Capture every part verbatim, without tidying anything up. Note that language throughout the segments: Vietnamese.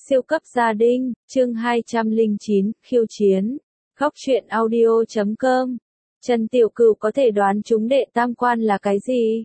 Siêu cấp gia đình, chương hai trăm lẻ chín, khiêu chiến. Góc truyện audio chấm com. Trần Tiểu Cửu có thể đoán trúng đệ tam quan là cái gì?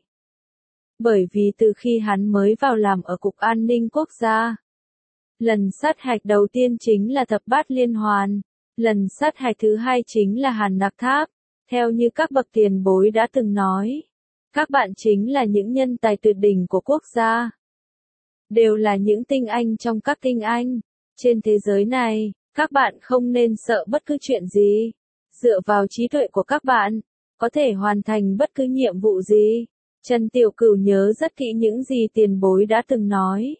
Bởi vì từ khi hắn mới vào làm ở Cục An ninh Quốc gia, lần sát hạch đầu tiên chính là thập bát liên hoàn, lần sát hạch thứ hai chính là Hàn Nặc Tháp. Theo như các bậc tiền bối đã từng nói, các bạn chính là những nhân tài tuyệt đỉnh của quốc gia. Đều là những tinh anh trong các tinh anh. Trên thế giới này, các bạn không nên sợ bất cứ chuyện gì. Dựa vào trí tuệ của các bạn, có thể hoàn thành bất cứ nhiệm vụ gì. Trần Tiểu Cửu nhớ rất kỹ những gì tiền bối đã từng nói.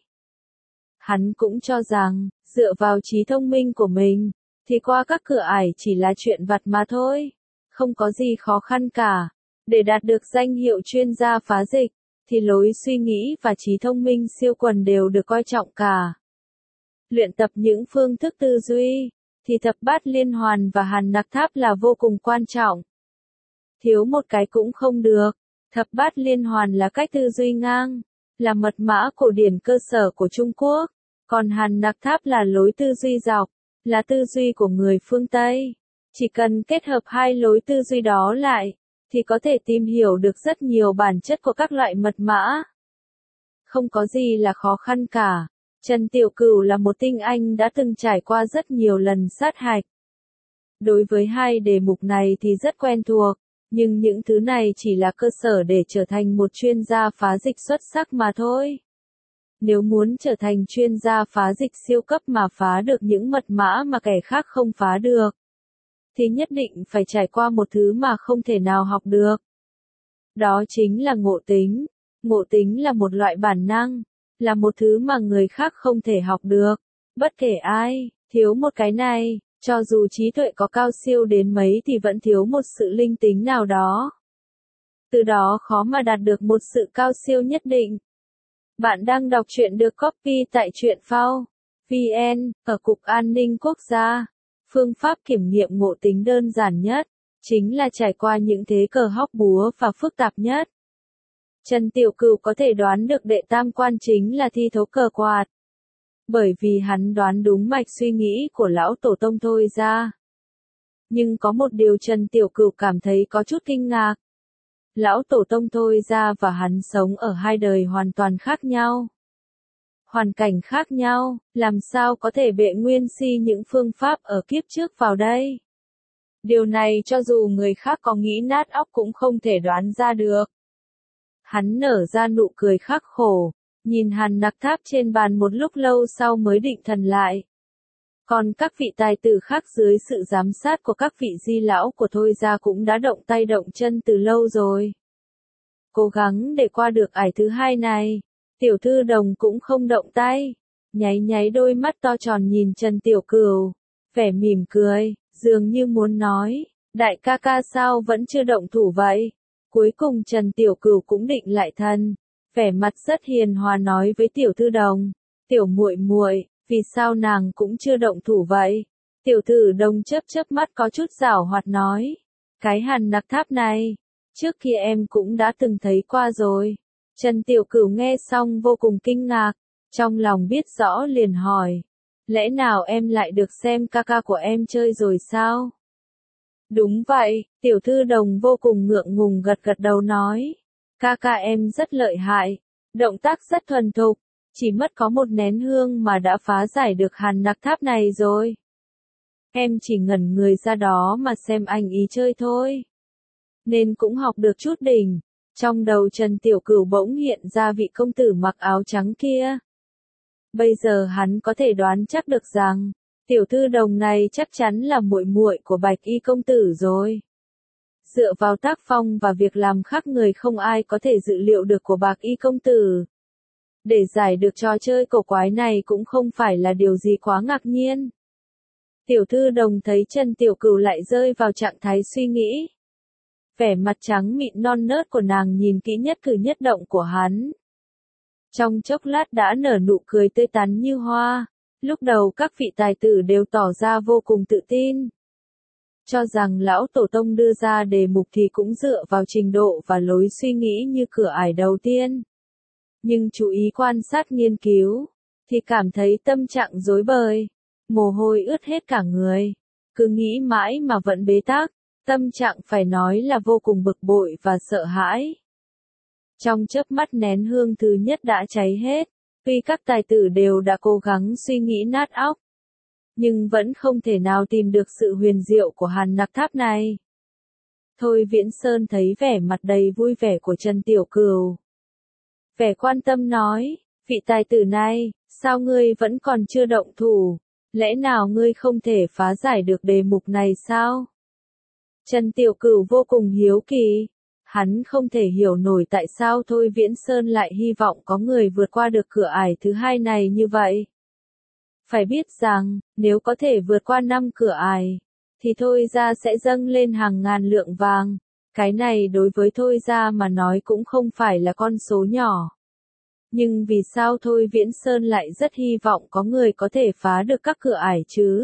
Hắn cũng cho rằng, dựa vào trí thông minh của mình, thì qua các cửa ải chỉ là chuyện vặt mà thôi. Không có gì khó khăn cả. Để đạt được danh hiệu chuyên gia phá dịch, thì lối suy nghĩ và trí thông minh siêu quần đều được coi trọng cả. Luyện tập những phương thức tư duy, thì thập bát liên hoàn và Hàn Nặc Tháp là vô cùng quan trọng. Thiếu một cái cũng không được. Thập bát liên hoàn là cách tư duy ngang, là mật mã cổ điển cơ sở của Trung Quốc, còn Hàn Nặc Tháp là lối tư duy dọc, là tư duy của người phương Tây. Chỉ cần kết hợp hai lối tư duy đó lại, thì có thể tìm hiểu được rất nhiều bản chất của các loại mật mã. Không có gì là khó khăn cả. Trần Tiểu Cửu là một tinh anh đã từng trải qua rất nhiều lần sát hạch. Đối với hai đề mục này thì rất quen thuộc, nhưng những thứ này chỉ là cơ sở để trở thành một chuyên gia phá dịch xuất sắc mà thôi. Nếu muốn trở thành chuyên gia phá dịch siêu cấp mà phá được những mật mã mà kẻ khác không phá được, thì nhất định phải trải qua một thứ mà không thể nào học được. Đó chính là ngộ tính. Ngộ tính là một loại bản năng, là một thứ mà người khác không thể học được. Bất kể ai, thiếu một cái này, cho dù trí tuệ có cao siêu đến mấy thì vẫn thiếu một sự linh tính nào đó. Từ đó khó mà đạt được một sự cao siêu nhất định. Bạn đang đọc truyện được copy tại truyện phao chấm vn, ở Cục An ninh Quốc gia. Phương pháp kiểm nghiệm ngộ tính đơn giản nhất, chính là trải qua những thế cờ hóc búa và phức tạp nhất. Trần Tiểu Cửu có thể đoán được đệ tam quan chính là thi thố cờ quạt. Bởi vì hắn đoán đúng mạch suy nghĩ của lão tổ tông thôi ra. Nhưng có một điều Trần Tiểu Cửu cảm thấy có chút kinh ngạc. Lão tổ tông thôi ra và hắn sống ở hai đời hoàn toàn khác nhau. Hoàn cảnh khác nhau, làm sao có thể bệ nguyên si những phương pháp ở kiếp trước vào đây? Điều này cho dù người khác có nghĩ nát óc cũng không thể đoán ra được. Hắn nở ra nụ cười khắc khổ, nhìn Hàn Nặc Tháp trên bàn một lúc lâu sau mới định thần lại. Còn các vị tài tử khác dưới sự giám sát của các vị di lão của Thôi gia cũng đã động tay động chân từ lâu rồi. Cố gắng để qua được ải thứ hai này. Tiểu thư Đồng cũng không động tay, nháy nháy đôi mắt to tròn nhìn Trần Tiểu Cửu, vẻ mỉm cười, dường như muốn nói, đại ca ca sao vẫn chưa động thủ vậy? Cuối cùng Trần Tiểu Cửu cũng định lại thân, vẻ mặt rất hiền hòa nói với Tiểu thư Đồng, Tiểu muội muội, vì sao nàng cũng chưa động thủ vậy? Tiểu thư Đồng chớp chớp mắt có chút giảo hoạt nói, cái Hàn Nặc Tháp này, trước kia em cũng đã từng thấy qua rồi. Trần Tiểu Cửu nghe xong vô cùng kinh ngạc, trong lòng biết rõ liền hỏi, lẽ nào em lại được xem ca ca của em chơi rồi sao? Đúng vậy, Tiểu thư Đồng vô cùng ngượng ngùng gật gật đầu nói, ca ca em rất lợi hại, động tác rất thuần thục, chỉ mất có một nén hương mà đã phá giải được Hàn Nặc Tháp này rồi. Em chỉ ngẩn người ra đó mà xem anh ý chơi thôi, nên cũng học được chút đỉnh. Trong đầu Trần Tiểu Cửu bỗng hiện ra vị công tử mặc áo trắng kia. Bây giờ hắn có thể đoán chắc được rằng, Tiểu thư Đồng này chắc chắn là muội muội của Bạch Y công tử rồi. Dựa vào tác phong và việc làm khác người không ai có thể dự liệu được của Bạch Y công tử. Để giải được trò chơi cổ quái này cũng không phải là điều gì quá ngạc nhiên. Tiểu thư Đồng thấy Trần Tiểu Cửu lại rơi vào trạng thái suy nghĩ. Vẻ mặt trắng mịn non nớt của nàng nhìn kỹ nhất cử nhất động của hắn. Trong chốc lát đã nở nụ cười tươi tắn như hoa. Lúc đầu các vị tài tử đều tỏ ra vô cùng tự tin. Cho rằng lão tổ tông đưa ra đề mục thì cũng dựa vào trình độ và lối suy nghĩ như cửa ải đầu tiên. Nhưng chú ý quan sát nghiên cứu, thì cảm thấy tâm trạng rối bời, mồ hôi ướt hết cả người, cứ nghĩ mãi mà vẫn bế tắc, tâm trạng phải nói là vô cùng bực bội và sợ hãi. Trong chớp mắt nén hương thứ nhất đã cháy hết, tuy các tài tử đều đã cố gắng suy nghĩ nát óc, nhưng vẫn không thể nào tìm được sự huyền diệu của Hàn Nặc Tháp này. Thôi Viễn Sơn thấy vẻ mặt đầy vui vẻ của Trần Tiểu Cửu. Vẻ quan tâm nói, vị tài tử này, sao ngươi vẫn còn chưa động thủ, lẽ nào ngươi không thể phá giải được đề mục này sao? Trần Tiểu Cửu vô cùng hiếu kỳ, hắn không thể hiểu nổi tại sao Thôi Viễn Sơn lại hy vọng có người vượt qua được cửa ải thứ hai này như vậy. Phải biết rằng, nếu có thể vượt qua năm cửa ải, thì Thôi gia sẽ dâng lên hàng ngàn lượng vàng. Cái này đối với Thôi gia mà nói cũng không phải là con số nhỏ. Nhưng vì sao Thôi Viễn Sơn lại rất hy vọng có người có thể phá được các cửa ải chứ?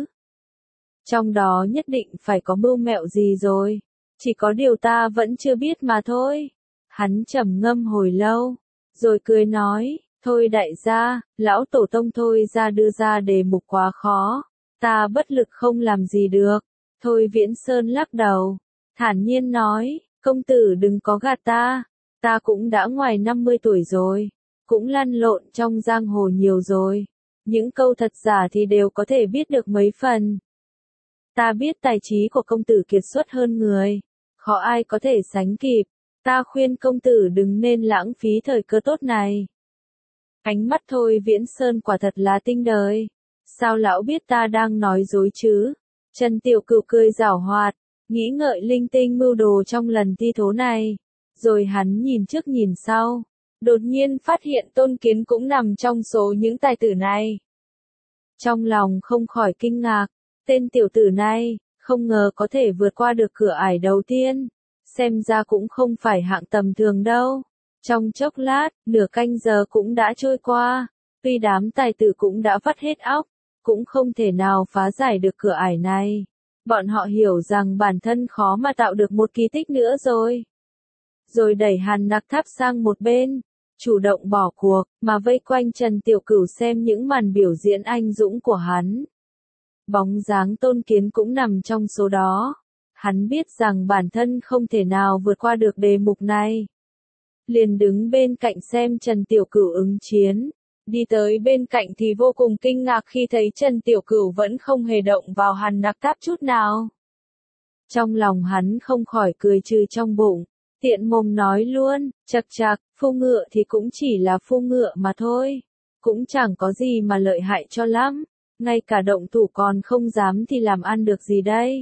Trong đó nhất định phải có mưu mẹo gì rồi. Chỉ có điều ta vẫn chưa biết mà thôi. Hắn trầm ngâm hồi lâu, rồi cười nói, thôi đại gia, lão tổ tông Thôi gia đưa ra đề mục quá khó, ta bất lực không làm gì được. Thôi Viễn Sơn lắc đầu, thản nhiên nói, công tử đừng có gạt ta, ta cũng đã ngoài năm mươi tuổi rồi, cũng lăn lộn trong giang hồ nhiều rồi, những câu thật giả thì đều có thể biết được mấy phần. Ta biết tài trí của công tử kiệt xuất hơn người, khó ai có thể sánh kịp, ta khuyên công tử đừng nên lãng phí thời cơ tốt này. Ánh mắt Thôi Viễn Sơn quả thật là tinh đời, sao lão biết ta đang nói dối chứ? Trần Tiểu Cửu cười giảo hoạt, nghĩ ngợi linh tinh mưu đồ trong lần thi thố này, rồi hắn nhìn trước nhìn sau, đột nhiên phát hiện Tôn Kiến cũng nằm trong số những tài tử này. Trong lòng không khỏi kinh ngạc, tên tiểu tử này, không ngờ có thể vượt qua được cửa ải đầu tiên, xem ra cũng không phải hạng tầm thường đâu. Trong chốc lát, nửa canh giờ cũng đã trôi qua, tuy đám tài tử cũng đã vắt hết óc, cũng không thể nào phá giải được cửa ải này. Bọn họ hiểu rằng bản thân khó mà tạo được một kỳ tích nữa rồi. Rồi đẩy Hàn Nặc Tháp sang một bên, chủ động bỏ cuộc, mà vây quanh Trần Tiểu Cửu xem những màn biểu diễn anh dũng của hắn. Bóng dáng Tôn Kiến cũng nằm trong số đó. Hắn biết rằng bản thân không thể nào vượt qua được đề mục này. Liền đứng bên cạnh xem Trần Tiểu Cửu ứng chiến. Đi tới bên cạnh thì vô cùng kinh ngạc khi thấy Trần Tiểu Cửu vẫn không hề động vào Hàn Nặc Tháp chút nào. Trong lòng hắn không khỏi cười trừ trong bụng, tiện mồm nói luôn, chậc chậc, phu ngựa thì cũng chỉ là phu ngựa mà thôi, cũng chẳng có gì mà lợi hại cho lắm, ngay cả động thủ còn không dám thì làm ăn được gì đây.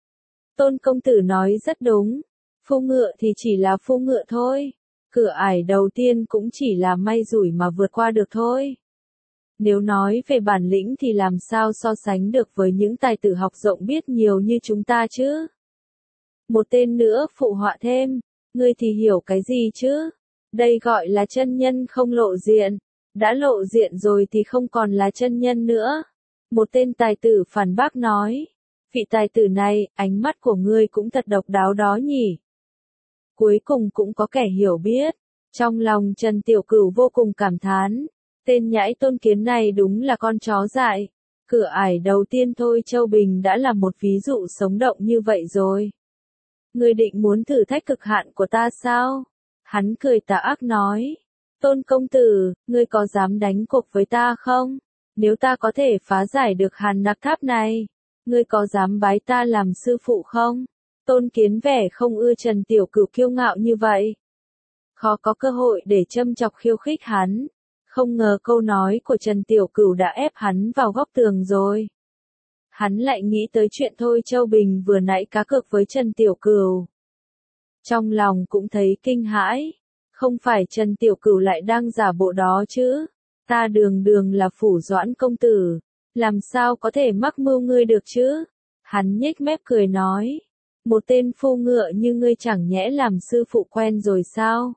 Tôn công tử nói rất đúng, phu ngựa thì chỉ là phu ngựa thôi. Cửa ải đầu tiên cũng chỉ là may rủi mà vượt qua được thôi. Nếu nói về bản lĩnh thì làm sao so sánh được với những tài tử học rộng biết nhiều như chúng ta chứ? Một tên nữa phụ họa thêm, ngươi thì hiểu cái gì chứ? Đây gọi là chân nhân không lộ diện, đã lộ diện rồi thì không còn là chân nhân nữa. Một tên tài tử phản bác nói, vị tài tử này, ánh mắt của ngươi cũng thật độc đáo đó nhỉ? Cuối cùng cũng có kẻ hiểu biết. Trong lòng Trần Tiểu Cửu vô cùng cảm thán. Tên nhãi Tôn Kiến này đúng là con chó dại. Cửa ải đầu tiên thôi Châu Bình đã là một ví dụ sống động như vậy rồi. Ngươi định muốn thử thách cực hạn của ta sao? Hắn cười tà ác nói. Tôn công tử, ngươi có dám đánh cuộc với ta không? Nếu ta có thể phá giải được Hàn Nặc Tháp này, ngươi có dám bái ta làm sư phụ không? Tôn Kiến vẻ không ưa Trần Tiểu Cửu kiêu ngạo như vậy. Khó có cơ hội để châm chọc khiêu khích hắn. Không ngờ câu nói của Trần Tiểu Cửu đã ép hắn vào góc tường rồi. Hắn lại nghĩ tới chuyện Thôi Châu Bình vừa nãy cá cược với Trần Tiểu Cửu. Trong lòng cũng thấy kinh hãi. Không phải Trần Tiểu Cửu lại đang giả bộ đó chứ. Ta đường đường là Phủ Doãn công tử. Làm sao có thể mắc mưu ngươi được chứ? Hắn nhếch mép cười nói. Một tên phu ngựa như ngươi chẳng nhẽ làm sư phụ quen rồi sao?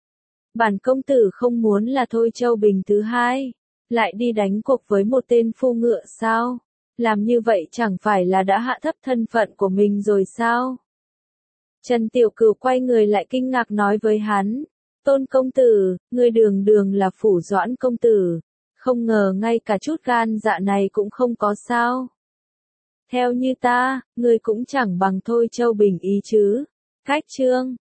Bản công tử không muốn là Thôi Châu Bình thứ hai, lại đi đánh cuộc với một tên phu ngựa sao? Làm như vậy chẳng phải là đã hạ thấp thân phận của mình rồi sao? Trần Tiểu Cửu quay người lại kinh ngạc nói với hắn, Tôn công tử, ngươi đường đường là Phủ Doãn công tử, Không ngờ ngay cả chút gan dạ này cũng không có sao. Theo như ta, ngươi cũng chẳng bằng Thôi Châu Bình ý chứ. Cách chương